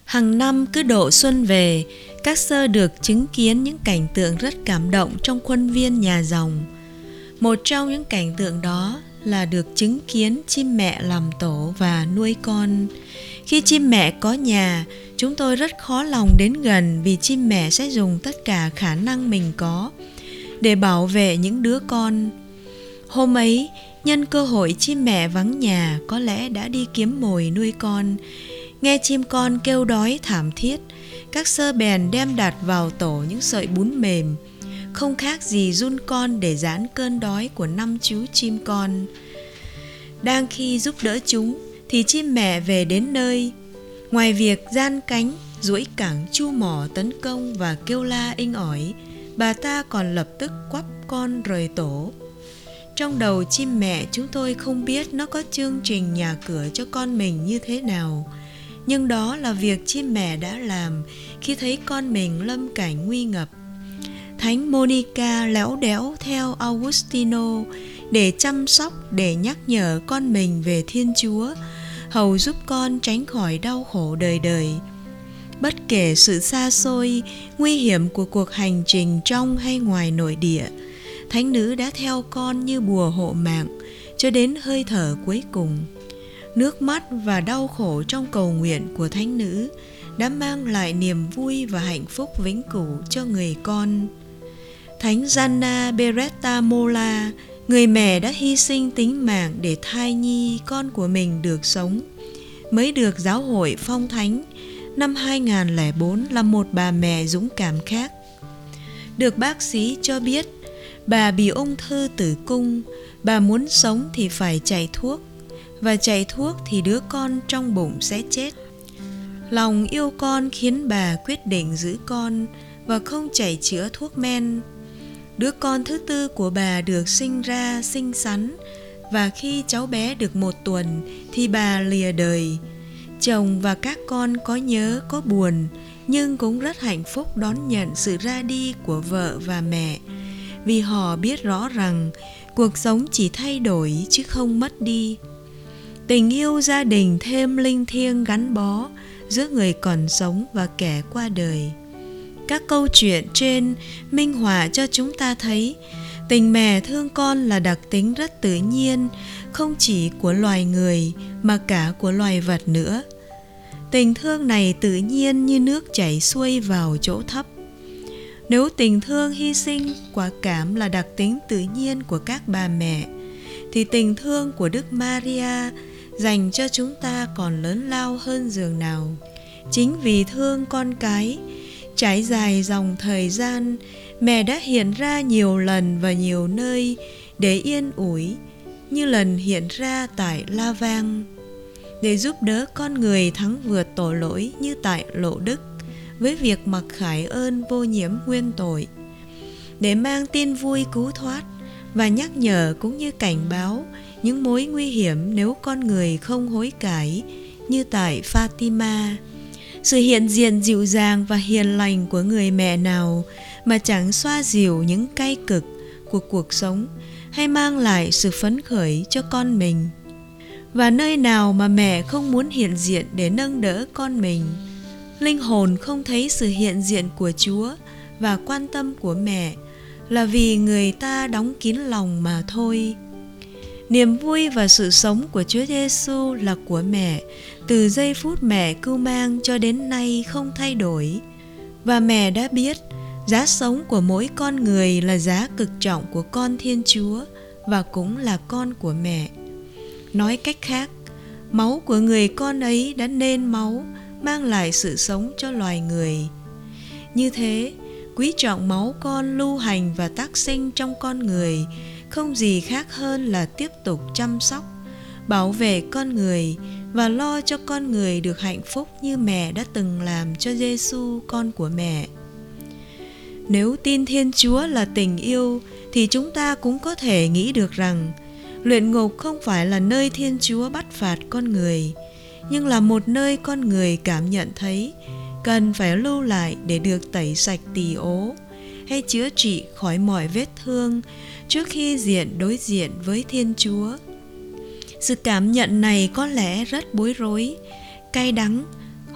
Hàng năm cứ độ xuân về, các sơ được chứng kiến những cảnh tượng rất cảm động trong khuôn viên nhà rồng. Một trong những cảnh tượng đó là được chứng kiến chim mẹ làm tổ và nuôi con. Khi chim mẹ có nhà, chúng tôi rất khó lòng đến gần vì chim mẹ sẽ dùng tất cả khả năng mình có để bảo vệ những đứa con. Hôm ấy, nhân cơ hội chim mẹ vắng nhà có lẽ đã đi kiếm mồi nuôi con. Nghe chim con kêu đói thảm thiết, các sơ bèn đem đặt vào tổ những sợi bún mềm, không khác gì giun con để giãn cơn đói của 5 chú chim con. Đang khi giúp đỡ chúng thì chim mẹ về đến nơi. Ngoài việc gian cánh, duỗi cẳng chu mỏ tấn công và kêu la inh ỏi, bà ta còn lập tức quắp con rời tổ. Trong đầu chim mẹ chúng tôi không biết nó có chương trình nhà cửa cho con mình như thế nào, nhưng đó là việc chim mẹ đã làm khi thấy con mình lâm cảnh nguy ngập. Thánh Monica léo đéo theo Augustino để chăm sóc, để nhắc nhở con mình về Thiên Chúa, hầu giúp con tránh khỏi đau khổ đời đời. Bất kể sự xa xôi, nguy hiểm của cuộc hành trình trong hay ngoài nội địa, thánh nữ đã theo con như bùa hộ mạng cho đến hơi thở cuối cùng. Nước mắt và đau khổ trong cầu nguyện của thánh nữ đã mang lại niềm vui và hạnh phúc vĩnh cửu cho người con. Thánh Gianna Beretta Molla, người mẹ đã hy sinh tính mạng để thai nhi con của mình được sống, mới được giáo hội phong thánh năm 2004 là một bà mẹ dũng cảm khác. Được bác sĩ cho biết bà bị ung thư tử cung, bà muốn sống thì phải chạy thuốc, và chạy thuốc thì đứa con trong bụng sẽ chết. Lòng yêu con khiến bà quyết định giữ con và không chạy chữa thuốc men. Đứa con thứ tư của bà được sinh ra xinh xắn, và khi cháu bé được 1 tuần thì bà lìa đời. Chồng và các con có nhớ có buồn, nhưng cũng rất hạnh phúc đón nhận sự ra đi của vợ và mẹ, vì họ biết rõ rằng cuộc sống chỉ thay đổi chứ không mất đi. Tình yêu gia đình thêm linh thiêng gắn bó giữa người còn sống và kẻ qua đời. Các câu chuyện trên minh họa cho chúng ta thấy tình mẹ thương con là đặc tính rất tự nhiên, không chỉ của loài người mà cả của loài vật nữa. Tình thương này tự nhiên như nước chảy xuôi vào chỗ thấp. Nếu tình thương hy sinh, quả cảm là đặc tính tự nhiên của các bà mẹ, thì tình thương của Đức Maria dành cho chúng ta còn lớn lao hơn dường nào. Chính vì thương con cái, trải dài dòng thời gian, mẹ đã hiện ra nhiều lần và nhiều nơi để yên ủi, như lần hiện ra tại La Vang, để giúp đỡ con người thắng vượt tội lỗi như tại Lộ Đức, với việc mặc khải ơn vô nhiễm nguyên tội, để mang tin vui cứu thoát và nhắc nhở cũng như cảnh báo những mối nguy hiểm nếu con người không hối cải, như tại Fatima. Sự hiện diện dịu dàng và hiền lành của người mẹ nào mà chẳng xoa dịu những cay cực của cuộc sống hay mang lại sự phấn khởi cho con mình. Và nơi nào mà mẹ không muốn hiện diện để nâng đỡ con mình, linh hồn không thấy sự hiện diện của Chúa và quan tâm của mẹ, là vì người ta đóng kín lòng mà thôi. Niềm vui và sự sống của Chúa Giêsu là của mẹ, từ giây phút mẹ cưu mang cho đến nay không thay đổi. Và mẹ đã biết giá sống của mỗi con người là giá cực trọng của con Thiên Chúa và cũng là con của mẹ. Nói cách khác, máu của người con ấy đã nên máu, mang lại sự sống cho loài người. Như thế, quý trọng máu con lưu hành và tác sinh trong con người không gì khác hơn là tiếp tục chăm sóc, bảo vệ con người và lo cho con người được hạnh phúc như mẹ đã từng làm cho Giêsu con của mẹ. Nếu tin Thiên Chúa là tình yêu thì chúng ta cũng có thể nghĩ được rằng luyện ngục không phải là nơi Thiên Chúa bắt phạt con người, nhưng là một nơi con người cảm nhận thấy cần phải lưu lại để được tẩy sạch tỳ ố hay chữa trị khỏi mọi vết thương trước khi đối diện với Thiên Chúa. Sự cảm nhận này có lẽ rất bối rối, cay đắng,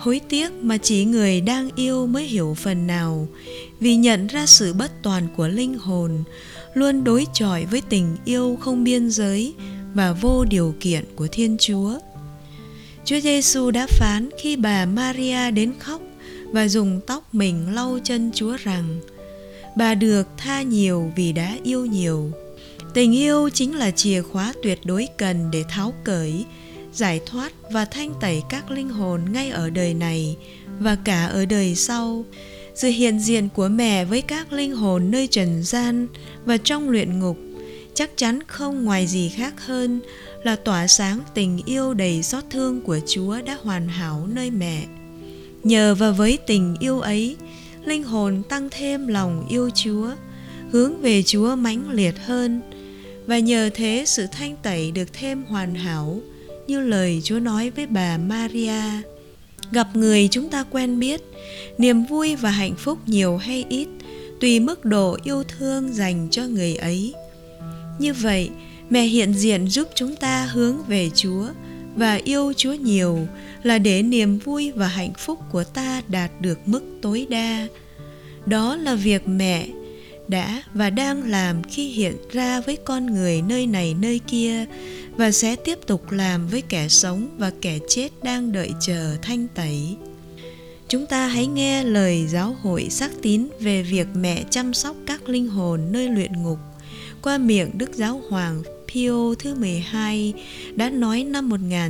Hối tiếc mà chỉ người đang yêu mới hiểu phần nào, vì nhận ra sự bất toàn của linh hồn, luôn đối chọi với tình yêu không biên giới và vô điều kiện của Thiên Chúa. Chúa Giêsu đã phán khi bà Maria đến khóc và dùng tóc mình lau chân Chúa rằng: bà được tha nhiều vì đã yêu nhiều. Tình yêu chính là chìa khóa tuyệt đối cần để tháo cởi, giải thoát và thanh tẩy các linh hồn ngay ở đời này và cả ở đời sau. Sự hiện diện của mẹ với các linh hồn nơi trần gian và trong luyện ngục chắc chắn không ngoài gì khác hơn là tỏa sáng tình yêu đầy xót thương của Chúa đã hoàn hảo nơi mẹ. Nhờ và với tình yêu ấy, linh hồn tăng thêm lòng yêu Chúa, hướng về Chúa mãnh liệt hơn, và nhờ thế sự thanh tẩy được thêm hoàn hảo, như lời Chúa nói với bà Maria: gặp người chúng ta quen biết, niềm vui và hạnh phúc nhiều hay ít tùy mức độ yêu thương dành cho người ấy. Như vậy, mẹ hiện diện giúp chúng ta hướng về Chúa và yêu Chúa nhiều, là để niềm vui và hạnh phúc của ta đạt được mức tối đa. Đó là việc mẹ đã và đang làm khi hiện ra với con người nơi này nơi kia, và sẽ tiếp tục làm với kẻ sống và kẻ chết đang đợi chờ thanh tẩy. Chúng ta hãy nghe lời giáo hội xác tín về việc mẹ chăm sóc các linh hồn nơi luyện ngục qua miệng Đức Giáo hoàng Pio thứ 12 đã nói năm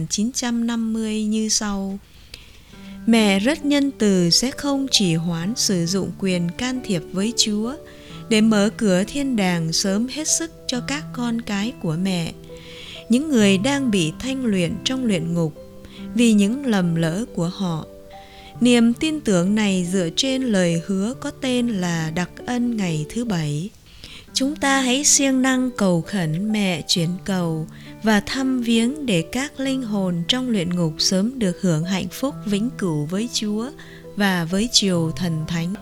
1950 như sau: mẹ rất nhân từ sẽ không trì hoãn sử dụng quyền can thiệp với Chúa để mở cửa thiên đàng sớm hết sức cho các con cái của mẹ, những người đang bị thanh luyện trong luyện ngục vì những lầm lỡ của họ. Niềm tin tưởng này dựa trên lời hứa có tên là đặc ân ngày thứ 7. Chúng ta hãy siêng năng cầu khẩn mẹ chuyển cầu và thăm viếng để các linh hồn trong luyện ngục sớm được hưởng hạnh phúc vĩnh cửu với Chúa và với triều thần thánh.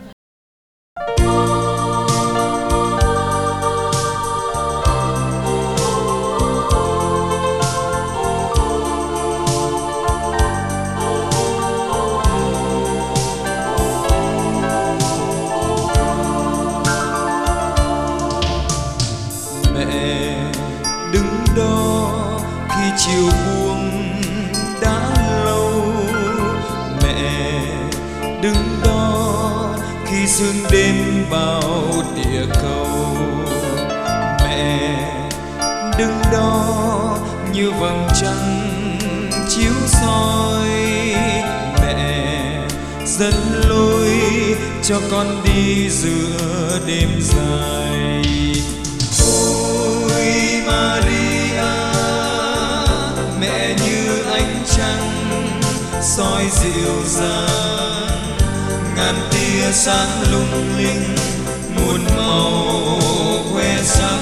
Đứng đó khi chiều buông đã lâu, mẹ đứng đó khi sương đêm bao địa cầu, mẹ đứng đó như vầng trăng chiếu soi, mẹ dẫn lối cho con đi giữa đêm dài. Maria, mẹ như ánh trăng soi dịu dàng, ngàn tia sáng lung linh muôn màu khoe sắc.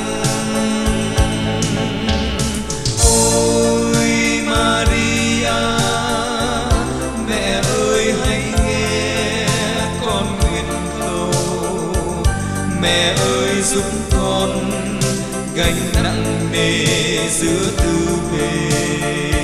Ôi Maria, mẹ ơi hãy nghe con nguyện cầu, mẹ ơi giúp con gánh nặng nề giữa tư bề.